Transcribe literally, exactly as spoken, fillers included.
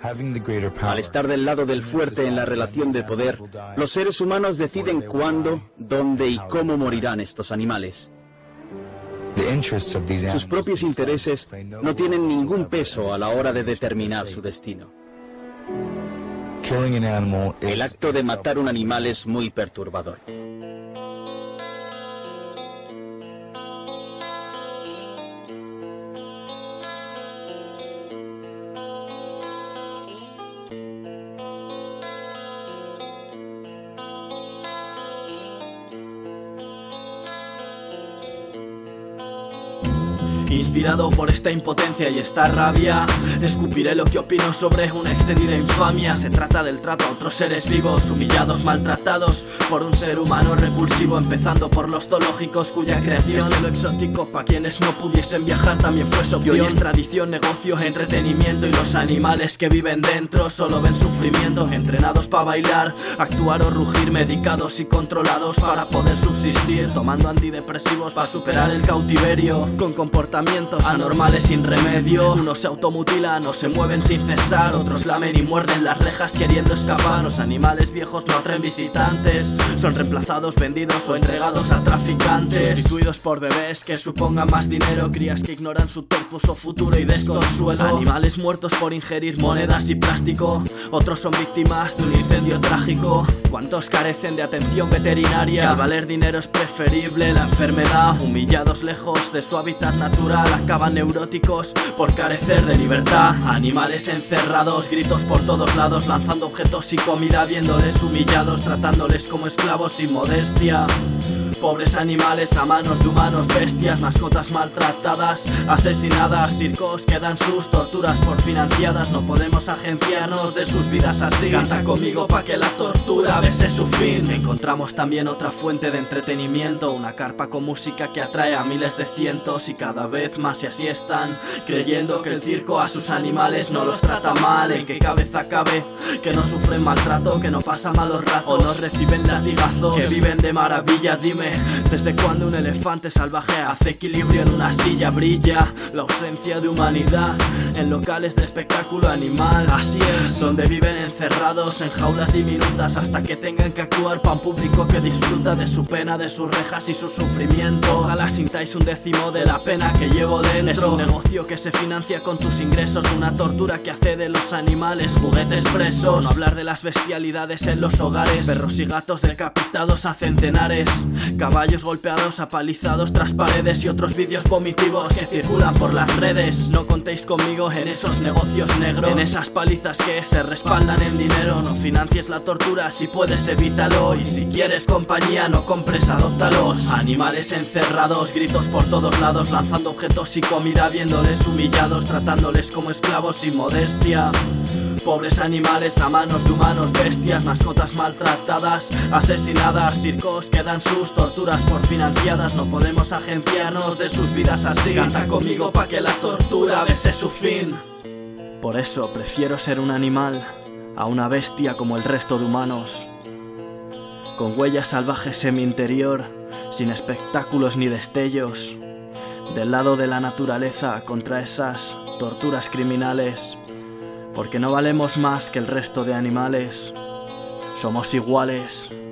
Al estar del lado del fuerte en la relación de poder, los seres humanos deciden cuándo, dónde y cómo morirán estos animales. Sus propios intereses no tienen ningún peso a la hora de determinar su destino. El acto de matar un animal es muy perturbador. Inspirado por esta impotencia y esta rabia, escupiré lo que opino sobre una extendida infamia. Se trata del trato a otros seres vivos, humillados, maltratados por un ser humano repulsivo, empezando por los zoológicos cuya creación es que lo exótico pa' quienes no pudiesen viajar también fue su opción. Y hoy es tradición, negocio, entretenimiento, y los animales que viven dentro solo ven sufrimiento, entrenados pa' bailar, actuar o rugir, medicados y controlados para poder subsistir, tomando antidepresivos para superar el cautiverio, con comportamientos anormales sin remedio. Unos se automutilan o se mueven sin cesar, otros lamen y muerden las rejas queriendo escapar. Los animales viejos no atraen visitantes, son reemplazados, vendidos o entregados a traficantes, sustituidos por bebés que supongan más dinero, crías que ignoran su tortuoso futuro y desconsuelo. Animales muertos por ingerir monedas y plástico, otros son víctimas de un incendio trágico. ¿Cuántos carecen de atención veterinaria? Que al valer dinero es preferible la enfermedad. Humillados lejos de su hábitat natural, acaban neuróticos por carecer de libertad. Animales encerrados, gritos por todos lados, lanzando objetos y comida, viéndoles humillados, tratándoles como esclavos sin modestia. Pobres animales a manos de humanos, bestias, mascotas maltratadas, asesinadas, circos que dan sus torturas por financiadas. No podemos agenciarnos de sus vidas así. Canta conmigo pa' que la tortura bese su fin. Encontramos también otra fuente de entretenimiento, una carpa con música que atrae a miles de cientos, y cada vez más y así están, creyendo que el circo a sus animales no los trata mal. ¿En qué cabeza cabe que no sufren maltrato, que no pasan malos ratos o no reciben latigazos, que viven de maravilla? Dime, ¿desde cuándo un elefante salvaje hace equilibrio en una silla? Brilla la ausencia de humanidad en locales de espectáculo animal. Así es, donde viven encerrados en jaulas diminutas hasta que tengan que actuar para un público que disfruta de su pena, de sus rejas y su sufrimiento. Ojalá sintáis un décimo de la pena que llevo dentro. Es un negocio que se financia con tus ingresos, una tortura que hace de los animales juguetes presos. No hablar de las bestialidades en los hogares, perros y gatos decapitados a centenares, caballos golpeados, apalizados tras paredes, y otros vídeos vomitivos que circulan por las redes. No contéis conmigo en esos negocios negros, en esas palizas que se respaldan en dinero. No financies la tortura, si puedes evítalo, y si quieres compañía no compres, adóptalos. Animales encerrados, gritos por todos lados, lanzando objetos y comida, viéndoles humillados, tratándoles como esclavos sin modestia. Pobres animales a manos de humanos, bestias, mascotas maltratadas, asesinadas, circos que dan sus torturas por financiadas. No podemos agenciarnos de sus vidas así. Canta conmigo pa' que la tortura bese su fin. Por eso prefiero ser un animal a una bestia como el resto de humanos, con huellas salvajes en mi interior, sin espectáculos ni destellos, del lado de la naturaleza contra esas torturas criminales. Porque no valemos más que el resto de animales, somos iguales.